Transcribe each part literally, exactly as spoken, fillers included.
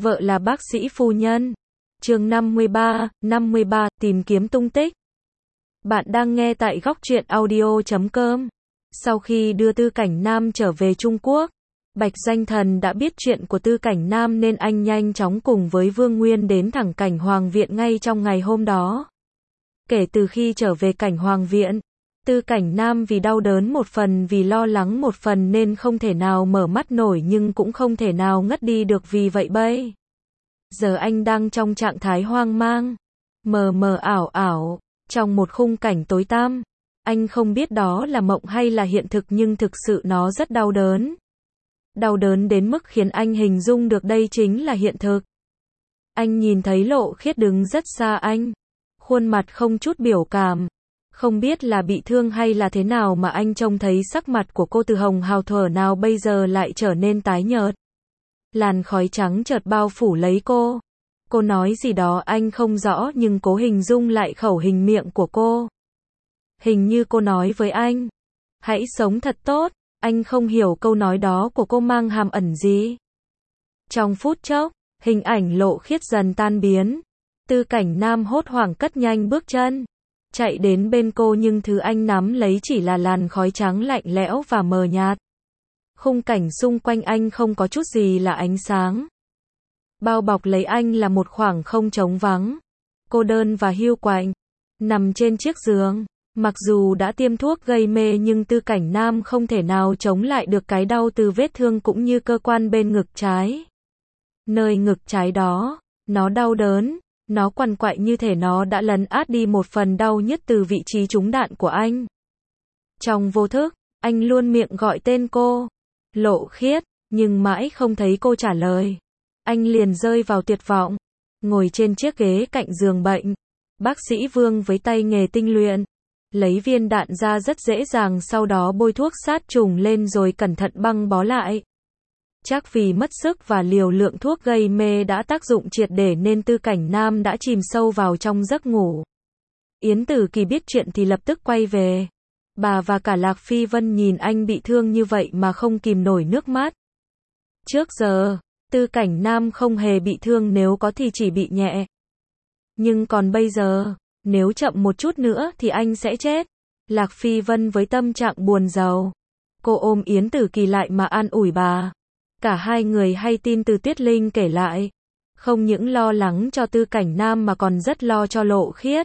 Vợ là bác sĩ phu nhân. Chương năm mươi ba, năm mươi ba, tìm kiếm tung tích. Bạn đang nghe tại góc truyện audio chấm com. Sau khi đưa Tư Cảnh Nam trở về Trung Quốc, Bạch Doanh Thần đã biết chuyện của Tư Cảnh Nam nên anh nhanh chóng cùng với Vương Nguyên đến thẳng Cảnh Hoàng Viện ngay trong ngày hôm đó. Kể từ khi trở về Cảnh Hoàng Viện, Tư Cảnh Nam vì đau đớn một phần vì lo lắng một phần nên không thể nào mở mắt nổi nhưng cũng không thể nào ngất đi được vì vậy bây giờ anh đang trong trạng thái hoang mang, mờ mờ ảo ảo, trong một khung cảnh tối tăm. Anh không biết đó là mộng hay là hiện thực nhưng thực sự nó rất đau đớn. Đau đớn đến mức khiến anh hình dung được đây chính là hiện thực. Anh nhìn thấy Lộ Khiết đứng rất xa anh, khuôn mặt không chút biểu cảm. Không biết là bị thương hay là thế nào mà anh trông thấy sắc mặt của cô từ hồng hào thuở nào bây giờ lại trở nên tái nhợt. Làn khói trắng chợt bao phủ lấy cô. Cô nói gì đó anh không rõ nhưng cố hình dung lại khẩu hình miệng của cô. Hình như cô nói với anh, hãy sống thật tốt. Anh không hiểu câu nói đó của cô mang hàm ẩn gì. Trong phút chốc, hình ảnh Lộ Khiết dần tan biến. Tư Cảnh Nam hốt hoảng cất nhanh bước chân, chạy đến bên cô nhưng thứ anh nắm lấy chỉ là làn khói trắng lạnh lẽo và mờ nhạt. Khung cảnh xung quanh anh không có chút gì là ánh sáng. Bao bọc lấy anh là một khoảng không trống vắng, cô đơn và hiu quạnh. Nằm trên chiếc giường, mặc dù đã tiêm thuốc gây mê nhưng Tư Cảnh Nam không thể nào chống lại được cái đau từ vết thương cũng như cơ quan bên ngực trái. Nơi ngực trái đó, nó đau đớn, nó quằn quại như thể nó đã lấn át đi một phần đau nhất từ vị trí trúng đạn của anh. Trong vô thức, anh luôn miệng gọi tên cô, Lộ Khiết, nhưng mãi không thấy cô trả lời. Anh liền rơi vào tuyệt vọng, ngồi trên chiếc ghế cạnh giường bệnh. Bác sĩ Vương với tay nghề tinh luyện, lấy viên đạn ra rất dễ dàng sau đó bôi thuốc sát trùng lên rồi cẩn thận băng bó lại. Chắc vì mất sức và liều lượng thuốc gây mê đã tác dụng triệt để nên Tư Cảnh Nam đã chìm sâu vào trong giấc ngủ. Yến Tử Kỳ biết chuyện thì lập tức quay về. Bà và cả Lạc Phi Vân nhìn anh bị thương như vậy mà không kìm nổi nước mắt. Trước giờ, Tư Cảnh Nam không hề bị thương, nếu có thì chỉ bị nhẹ. Nhưng còn bây giờ, nếu chậm một chút nữa thì anh sẽ chết. Lạc Phi Vân với tâm trạng buồn rầu, cô ôm Yến Tử Kỳ lại mà an ủi bà. Cả hai người hay tin từ Tuyết Linh kể lại, không những lo lắng cho Tư Cảnh Nam mà còn rất lo cho Lộ Khiết.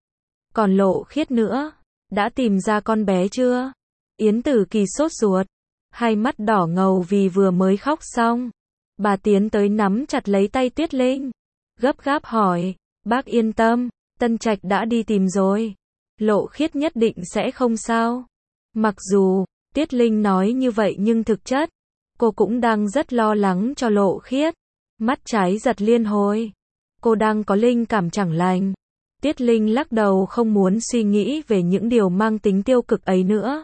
Còn Lộ Khiết nữa, đã tìm ra con bé chưa? Yến Tử Kỳ sốt ruột, hai mắt đỏ ngầu vì vừa mới khóc xong. Bà tiến tới nắm chặt lấy tay Tuyết Linh, gấp gáp hỏi, bác yên tâm, Tân Trạch đã đi tìm rồi. Lộ Khiết nhất định sẽ không sao. Mặc dù Tuyết Linh nói như vậy nhưng thực chất, cô cũng đang rất lo lắng cho Lộ Khiết. Mắt trái giật liên hồi. Cô đang có linh cảm chẳng lành. Tuyết Linh lắc đầu không muốn suy nghĩ về những điều mang tính tiêu cực ấy nữa.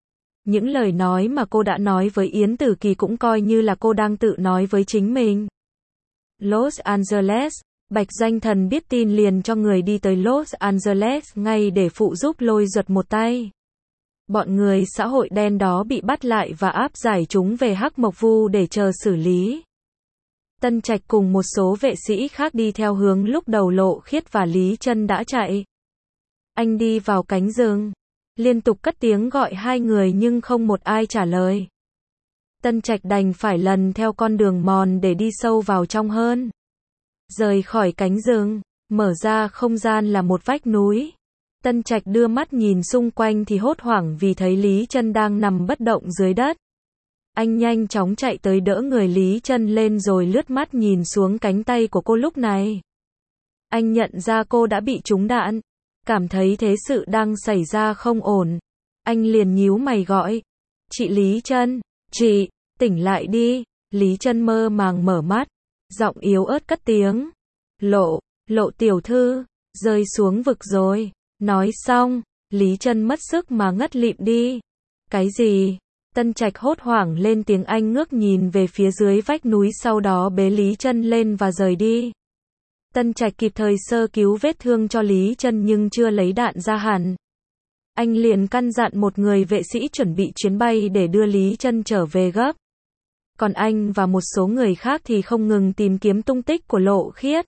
Những lời nói mà cô đã nói với Yến Tử Kỳ cũng coi như là cô đang tự nói với chính mình. Los Angeles, Bạch Doanh Thần biết tin liền cho người đi tới Los Angeles ngay để phụ giúp Lôi Duật một tay. Bọn người xã hội đen đó bị bắt lại và áp giải chúng về Hắc Mộc Vu để chờ xử lý. Tân Trạch cùng một số vệ sĩ khác đi theo hướng lúc đầu Lộ Khiết và Lý Chân đã chạy. Anh đi vào cánh rừng, liên tục cất tiếng gọi hai người nhưng không một ai trả lời. Tân Trạch đành phải lần theo con đường mòn để đi sâu vào trong hơn. Rời khỏi cánh rừng, mở ra không gian là một vách núi. Tân Trạch đưa mắt nhìn xung quanh thì hốt hoảng vì thấy Lý Chân đang nằm bất động dưới đất. Anh nhanh chóng chạy tới đỡ người Lý Chân lên rồi lướt mắt nhìn xuống cánh tay của cô lúc này. Anh nhận ra cô đã bị trúng đạn. Cảm thấy thế sự đang xảy ra không ổn. Anh liền nhíu mày gọi, chị Lý Chân, chị, tỉnh lại đi. Lý Chân mơ màng mở mắt, giọng yếu ớt cất tiếng, Lộ, Lộ tiểu thư, rơi xuống vực rồi. Nói xong, Lý Chân mất sức mà ngất lịm đi. Cái gì? Tân Trạch hốt hoảng lên tiếng, anh ngước nhìn về phía dưới vách núi sau đó bế Lý Chân lên và rời đi. Tân Trạch kịp thời sơ cứu vết thương cho Lý Chân nhưng chưa lấy đạn ra hẳn. Anh liền căn dặn một người vệ sĩ chuẩn bị chuyến bay để đưa Lý Chân trở về gấp. còn anh và một số người khác thì không ngừng tìm kiếm tung tích của Lộ Khiết.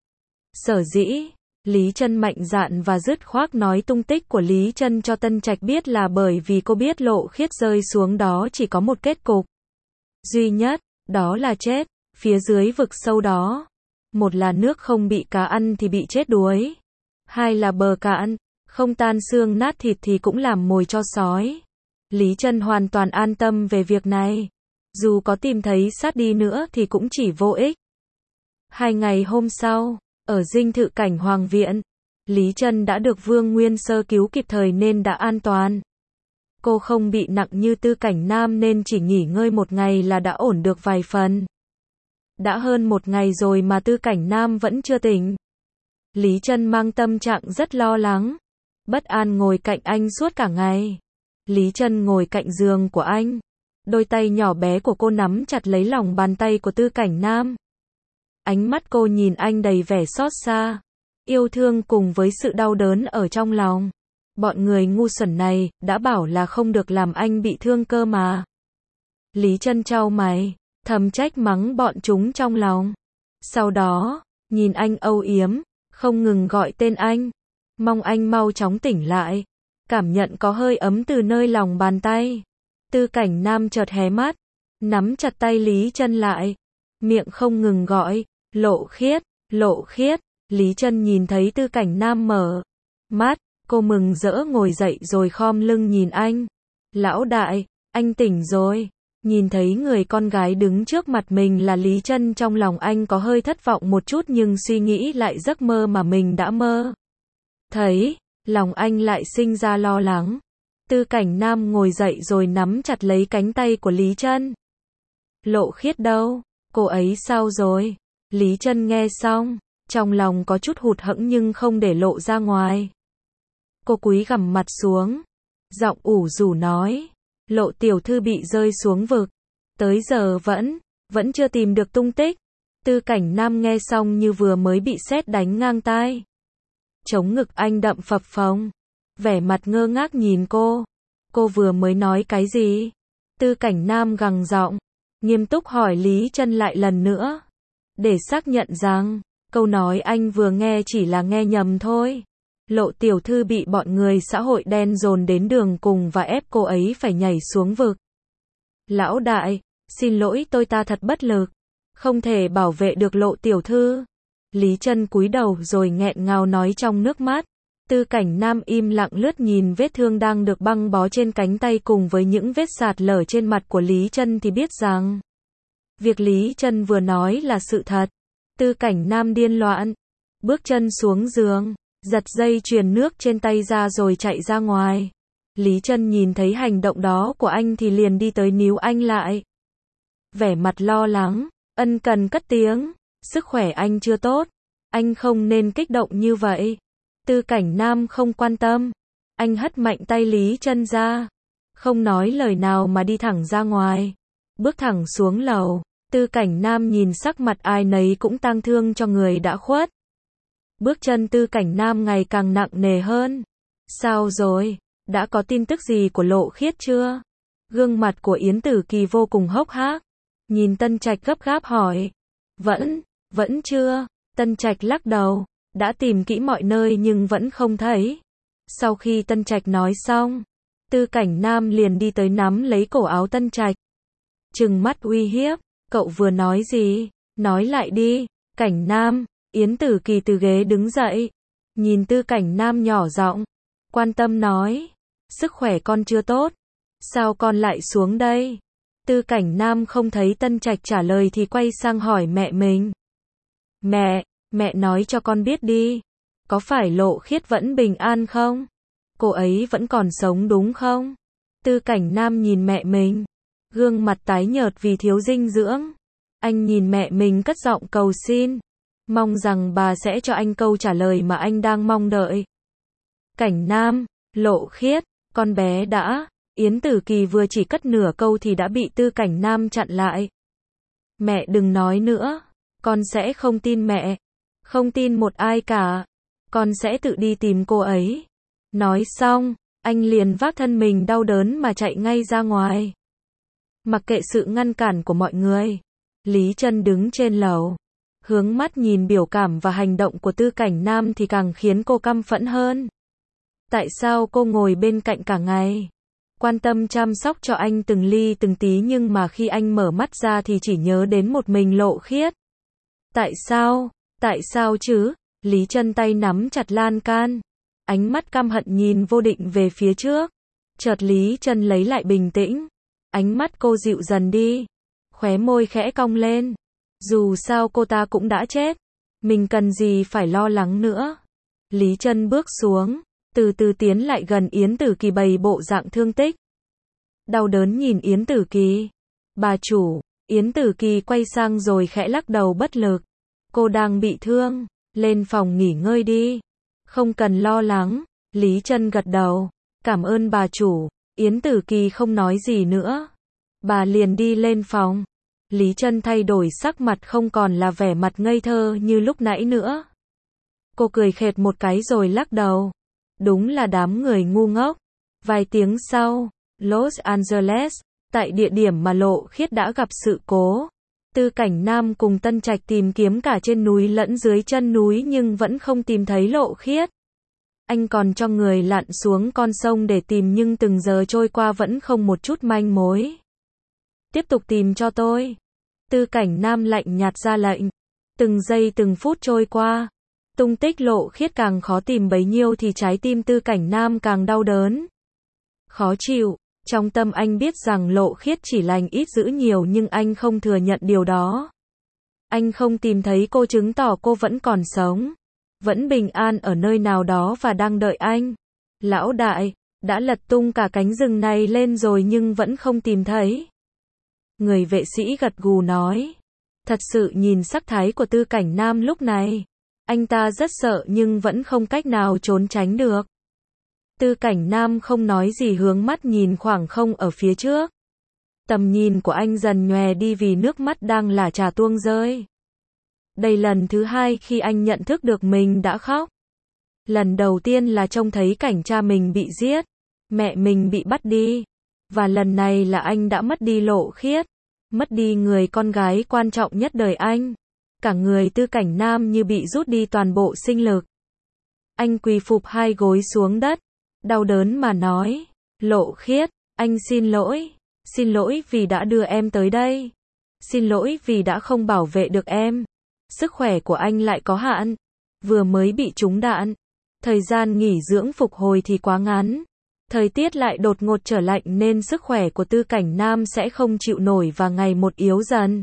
Sở dĩ Lý Trân mạnh dạn và dứt khoát nói tung tích của Lý Trân cho Tân Trạch biết là bởi vì cô biết Lộ Khiết rơi xuống đó chỉ có một kết cục duy nhất, đó là chết, phía dưới vực sâu đó. Một là nước không bị cá ăn thì bị chết đuối. Hai là bờ cạn, không tan xương nát thịt thì cũng làm mồi cho sói. Lý Trân hoàn toàn an tâm về việc này. Dù có tìm thấy xác đi nữa thì cũng chỉ vô ích. Hai ngày hôm sau, ở dinh thự cảnh Hoàng viện, Lý Trân đã được Vương Nguyên Sơ cứu kịp thời nên đã an toàn. Cô không bị nặng như Tư Cảnh Nam nên chỉ nghỉ ngơi một ngày là đã ổn được vài phần. Đã hơn một ngày rồi mà Tư Cảnh Nam vẫn chưa tỉnh. Lý Trân mang tâm trạng rất lo lắng, bất an ngồi cạnh anh suốt cả ngày. Lý Trân ngồi cạnh giường của anh. Đôi tay nhỏ bé của cô nắm chặt lấy lòng bàn tay của Tư Cảnh Nam. Ánh mắt cô nhìn anh đầy vẻ xót xa, yêu thương cùng với sự đau đớn ở trong lòng. Bọn người ngu xuẩn này, đã bảo là không được làm anh bị thương cơ mà. Lý Trân chau mày, thầm trách mắng bọn chúng trong lòng. Sau đó, nhìn anh âu yếm, không ngừng gọi tên anh, mong anh mau chóng tỉnh lại. Cảm nhận có hơi ấm từ nơi lòng bàn tay. Tư Cảnh Nam chợt hé mắt, nắm chặt tay Lý Trân lại, miệng không ngừng gọi, Lộ Khiết, Lộ Khiết. Lý Trân nhìn thấy Tư Cảnh Nam mở mắt, cô mừng rỡ ngồi dậy rồi khom lưng nhìn anh. Lão đại, anh tỉnh rồi. Nhìn thấy người con gái đứng trước mặt mình là Lý Trân, trong lòng anh có hơi thất vọng một chút nhưng suy nghĩ lại giấc mơ mà mình đã mơ thấy, lòng anh lại sinh ra lo lắng. Tư Cảnh Nam ngồi dậy rồi nắm chặt lấy cánh tay của Lý Trân. Lộ Khiết đâu? Cô ấy sao rồi? Lý Trân nghe xong, trong lòng có chút hụt hẫng nhưng không để lộ ra ngoài. Cô cúi gằm mặt xuống, giọng ủ rũ nói, Lộ tiểu thư bị rơi xuống vực, tới giờ vẫn, vẫn chưa tìm được tung tích. Tư Cảnh Nam nghe xong như vừa mới bị sét đánh ngang tai. Chống ngực anh đậm phập phồng, vẻ mặt ngơ ngác nhìn cô. Cô vừa mới nói cái gì? Tư Cảnh Nam gằn giọng, nghiêm túc hỏi Lý Trân lại lần nữa, để xác nhận rằng, câu nói anh vừa nghe chỉ là nghe nhầm thôi. Lộ tiểu thư bị bọn người xã hội đen dồn đến đường cùng và ép cô ấy phải nhảy xuống vực. Lão đại, xin lỗi tôi ta thật bất lực, không thể bảo vệ được Lộ tiểu thư. Lý Trân cúi đầu rồi nghẹn ngào nói trong nước mắt. Tư Cảnh Nam im lặng lướt nhìn vết thương đang được băng bó trên cánh tay cùng với những vết sạt lở trên mặt của Lý Trân thì biết rằng việc Lý Trân vừa nói là sự thật. Tư Cảnh Nam điên loạn, bước chân xuống giường, giật dây chuyền nước trên tay ra rồi chạy ra ngoài. Lý Trân nhìn thấy hành động đó của anh thì liền đi tới níu anh lại. Vẻ mặt lo lắng, ân cần cất tiếng, sức khỏe anh chưa tốt, anh không nên kích động như vậy. Tư Cảnh Nam không quan tâm, anh hất mạnh tay Lý Trân ra, không nói lời nào mà đi thẳng ra ngoài, bước thẳng xuống lầu. Tư Cảnh Nam nhìn sắc mặt ai nấy cũng tang thương cho người đã khuất. Bước chân Tư Cảnh Nam ngày càng nặng nề hơn. Sao rồi? Đã có tin tức gì của Lộ Khiết chưa? Gương mặt của Yến Tử Kỳ vô cùng hốc hác. Nhìn Tân Trạch gấp gáp hỏi. Vẫn, vẫn chưa. Tân Trạch lắc đầu. Đã tìm kỹ mọi nơi nhưng vẫn không thấy. Sau khi Tân Trạch nói xong, Tư Cảnh Nam liền đi tới nắm lấy cổ áo Tân Trạch, trừng mắt uy hiếp. Cậu vừa nói gì? Nói lại đi. Cảnh Nam. Yến Tử Kỳ từ ghế đứng dậy, nhìn Tư Cảnh Nam nhỏ giọng, quan tâm nói, sức khỏe con chưa tốt, sao con lại xuống đây? Tư Cảnh Nam không thấy Tân Trạch trả lời thì quay sang hỏi mẹ mình. Mẹ, mẹ nói cho con biết đi, có phải Lộ Khiết vẫn bình an không? Cô ấy vẫn còn sống đúng không? Tư Cảnh Nam nhìn mẹ mình, gương mặt tái nhợt vì thiếu dinh dưỡng. Anh nhìn mẹ mình cất giọng cầu xin, mong rằng bà sẽ cho anh câu trả lời mà anh đang mong đợi. Cảnh Nam, Lộ Khiết, con bé đã. Yến Tử Kỳ vừa chỉ cất nửa câu thì đã bị Tư Cảnh Nam chặn lại. Mẹ đừng nói nữa, con sẽ không tin mẹ, không tin một ai cả, con sẽ tự đi tìm cô ấy. Nói xong, anh liền vác thân mình đau đớn mà chạy ngay ra ngoài. Mặc kệ sự ngăn cản của mọi người, Lý Trân đứng trên lầu, hướng mắt nhìn biểu cảm và hành động của Tư Cảnh Nam thì càng khiến cô căm phẫn hơn. Tại sao cô ngồi bên cạnh cả ngày, quan tâm chăm sóc cho anh từng ly từng tí, nhưng mà khi anh mở mắt ra thì chỉ nhớ đến một mình Lộ Khiết? Tại sao? Tại sao chứ? Lý Trân tay nắm chặt lan can, ánh mắt căm hận nhìn vô định về phía trước. Chợt Lý Trân lấy lại bình tĩnh, ánh mắt cô dịu dần đi, khóe môi khẽ cong lên. Dù sao cô ta cũng đã chết, mình cần gì phải lo lắng nữa. Lý Trân bước xuống, từ từ tiến lại gần Yến Tử Kỳ bày bộ dạng thương tích. Đau đớn nhìn Yến Tử Kỳ. Bà chủ, Yến Tử Kỳ quay sang rồi khẽ lắc đầu bất lực. Cô đang bị thương, lên phòng nghỉ ngơi đi. Không cần lo lắng. Lý Trân gật đầu. Cảm ơn bà chủ. Yến Tử Kỳ không nói gì nữa. Bà liền đi lên phòng. Lý Trân thay đổi sắc mặt, không còn là vẻ mặt ngây thơ như lúc nãy nữa. Cô cười khệt một cái rồi lắc đầu. Đúng là đám người ngu ngốc. Vài tiếng sau, Los Angeles, tại địa điểm mà Lộ Khiết đã gặp sự cố, Tư Cảnh Nam cùng Tân Trạch tìm kiếm cả trên núi lẫn dưới chân núi nhưng vẫn không tìm thấy Lộ Khiết. Anh còn cho người lặn xuống con sông để tìm nhưng từng giờ trôi qua vẫn không một chút manh mối. Tiếp tục tìm cho tôi. Tư Cảnh Nam lạnh nhạt ra lệnh. Từng giây từng phút trôi qua, tung tích Lộ Khiết càng khó tìm bấy nhiêu thì trái tim Tư Cảnh Nam càng đau đớn. Khó chịu, trong tâm anh biết rằng Lộ Khiết chỉ lành ít dữ nhiều nhưng anh không thừa nhận điều đó. Anh không tìm thấy cô chứng tỏ cô vẫn còn sống, vẫn bình an ở nơi nào đó và đang đợi anh. Lão đại, đã lật tung cả cánh rừng này lên rồi nhưng vẫn không tìm thấy. Người vệ sĩ gật gù nói. Thật sự nhìn sắc thái của Tư Cảnh Nam lúc này, anh ta rất sợ nhưng vẫn không cách nào trốn tránh được. Tư Cảnh Nam không nói gì, hướng mắt nhìn khoảng không ở phía trước. Tầm nhìn của anh dần nhòe đi vì nước mắt đang lả chả tuông rơi. Đây lần thứ hai khi anh nhận thức được mình đã khóc. Lần đầu tiên là trông thấy cảnh cha mình bị giết, mẹ mình bị bắt đi. Và lần này là anh đã mất đi Lộ Khiết, mất đi người con gái quan trọng nhất đời anh. Cả người Tư Cảnh Nam như bị rút đi toàn bộ sinh lực. Anh quỳ phụp hai gối xuống đất, đau đớn mà nói, Lộ Khiết, anh xin lỗi, xin lỗi vì đã đưa em tới đây, xin lỗi vì đã không bảo vệ được em. Sức khỏe của anh lại có hạn, vừa mới bị trúng đạn, thời gian nghỉ dưỡng phục hồi thì quá ngắn, thời tiết lại đột ngột trở lạnh nên sức khỏe của Tư Cảnh Nam sẽ không chịu nổi và ngày một yếu dần.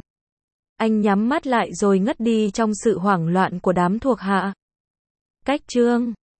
Anh nhắm mắt lại rồi ngất đi trong sự hoảng loạn của đám thuộc hạ. Cách chương